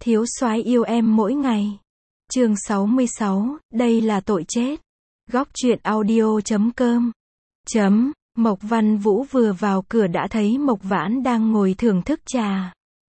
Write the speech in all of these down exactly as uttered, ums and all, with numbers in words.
Thiếu soái yêu em mỗi ngày. Chương sáu mươi sáu, đây là tội chết. Góc truyện audio chấm com. Chấm, Mộc Văn Vũ vừa vào cửa đã thấy Mộc Vãn đang ngồi thưởng thức trà.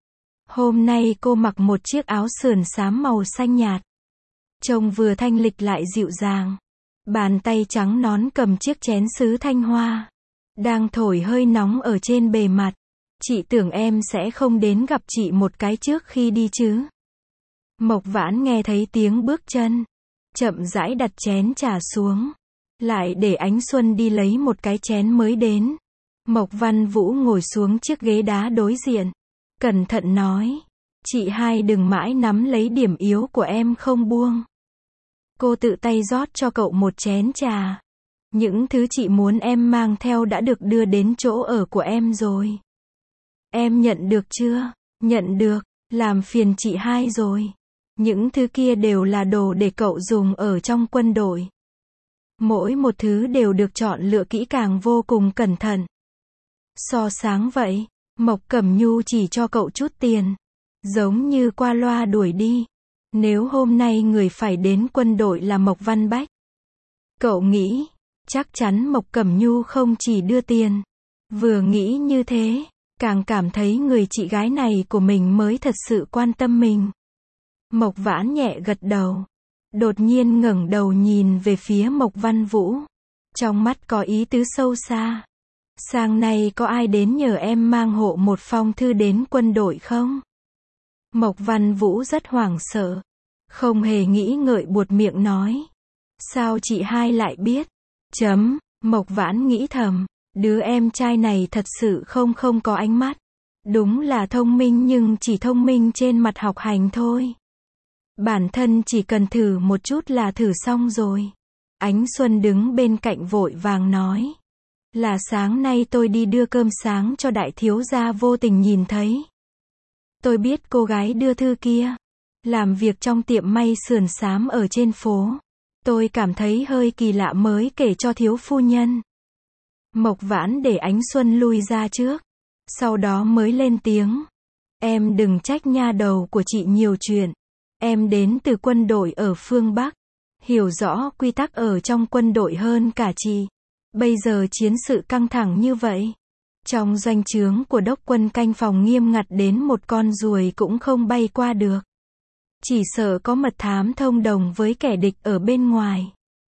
Hôm nay cô mặc một chiếc áo sườn xám màu xanh nhạt. Trông vừa thanh lịch lại dịu dàng. Bàn tay trắng nõn cầm chiếc chén sứ thanh hoa. Đang thổi hơi nóng ở trên bề mặt. Chị tưởng em sẽ không đến gặp chị một cái trước khi đi chứ. Mộc Vãn nghe thấy tiếng bước chân. Chậm rãi đặt chén trà xuống. Lại để Ánh Xuân đi lấy một cái chén mới đến. Mộc Văn Vũ ngồi xuống chiếc ghế đá đối diện. Cẩn thận nói. Chị hai đừng mãi nắm lấy điểm yếu của em không buông. Cô tự tay rót cho cậu một chén trà. Những thứ chị muốn em mang theo đã được đưa đến chỗ ở của em rồi. Em nhận được chưa? Nhận được, làm phiền chị hai rồi. Những thứ kia đều là đồ để cậu dùng ở trong quân đội. Mỗi một thứ đều được chọn lựa kỹ càng vô cùng cẩn thận. So sáng vậy, Mộc Cẩm Nhu chỉ cho cậu chút tiền. Giống như qua loa đuổi đi. Nếu hôm nay người phải đến quân đội là Mộc Văn Bách. Cậu nghĩ, chắc chắn Mộc Cẩm Nhu không chỉ đưa tiền. Vừa nghĩ như thế, càng cảm thấy người chị gái này của mình mới thật sự quan tâm mình. Mộc Vãn nhẹ gật đầu. Đột nhiên ngẩng đầu nhìn về phía Mộc Văn Vũ. Trong mắt có ý tứ sâu xa. Sáng nay có ai đến nhờ em mang hộ một phong thư đến quân đội không? Mộc Văn Vũ rất hoảng sợ. Không hề nghĩ ngợi buột miệng nói. Sao chị hai lại biết? Chấm, Mộc Vãn nghĩ thầm. Đứa em trai này thật sự không không có ánh mắt. Đúng là thông minh nhưng chỉ thông minh trên mặt học hành thôi. Bản thân chỉ cần thử một chút là thử xong rồi. Ánh Xuân đứng bên cạnh vội vàng nói. Là sáng nay tôi đi đưa cơm sáng cho đại thiếu gia vô tình nhìn thấy. Tôi biết cô gái đưa thư kia. Làm việc trong tiệm may sườn xám ở trên phố. Tôi cảm thấy hơi kỳ lạ mới kể cho thiếu phu nhân. Mộc Vãn để Ánh Xuân lui ra trước. Sau đó mới lên tiếng. Em đừng trách nha đầu của chị nhiều chuyện. Em đến từ quân đội ở phương Bắc. Hiểu rõ quy tắc ở trong quân đội hơn cả chị. Bây giờ chiến sự căng thẳng như vậy. Trong doanh trướng của đốc quân canh phòng nghiêm ngặt đến một con ruồi cũng không bay qua được. Chỉ sợ có mật thám thông đồng với kẻ địch ở bên ngoài.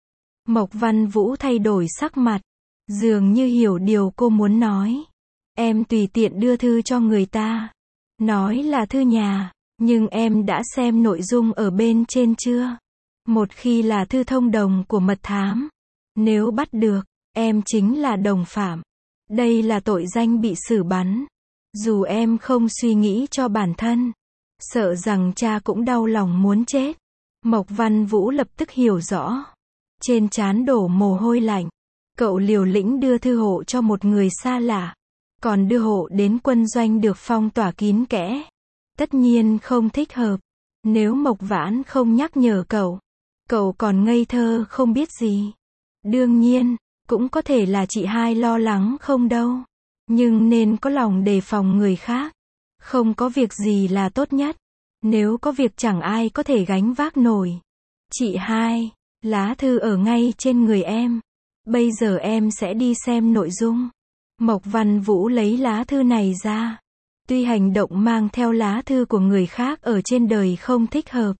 Mộc Văn Vũ thay đổi sắc mặt. Dường như hiểu điều cô muốn nói. Em tùy tiện đưa thư cho người ta. Nói là thư nhà. Nhưng em đã xem nội dung ở bên trên chưa? Một khi là thư thông đồng của mật thám. Nếu bắt được, em chính là đồng phạm. Đây là tội danh bị xử bắn. Dù em không suy nghĩ cho bản thân. Sợ rằng cha cũng đau lòng muốn chết. Mộc Văn Vũ lập tức hiểu rõ. Trên trán đổ mồ hôi lạnh. Cậu liều lĩnh đưa thư hộ cho một người xa lạ. Còn đưa hộ đến quân doanh được phong tỏa kín kẽ. Tất nhiên không thích hợp. Nếu Mộc Vãn không nhắc nhở cậu. Cậu còn ngây thơ không biết gì. Đương nhiên, cũng có thể là chị hai lo lắng không đâu. Nhưng nên có lòng đề phòng người khác. Không có việc gì là tốt nhất. Nếu có việc chẳng ai có thể gánh vác nổi. Chị hai, lá thư ở ngay trên người em. Bây giờ em sẽ đi xem nội dung. Mộc Văn Vũ lấy lá thư này ra. Tuy hành động mang theo lá thư của người khác ở trên đời không thích hợp.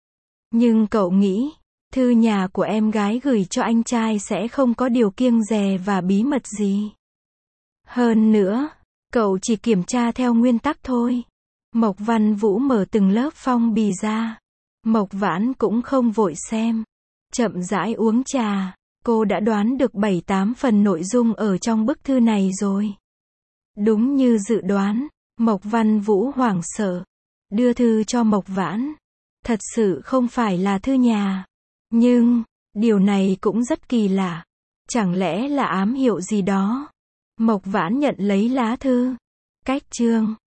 Nhưng cậu nghĩ, thư nhà của em gái gửi cho anh trai sẽ không có điều kiêng dè và bí mật gì. Hơn nữa, cậu chỉ kiểm tra theo nguyên tắc thôi. Mộc Văn Vũ mở từng lớp phong bì ra. Mộc Vãn cũng không vội xem. Chậm rãi uống trà. Cô đã đoán được bảy tám phần nội dung ở trong bức thư này rồi. Đúng như dự đoán. Mộc Văn Vũ hoảng sợ. Đưa thư cho Mộc Vãn. Thật sự không phải là thư nhà. Nhưng, điều này cũng rất kỳ lạ. Chẳng lẽ là ám hiệu gì đó? Mộc Vãn nhận lấy lá thư. Cách chương.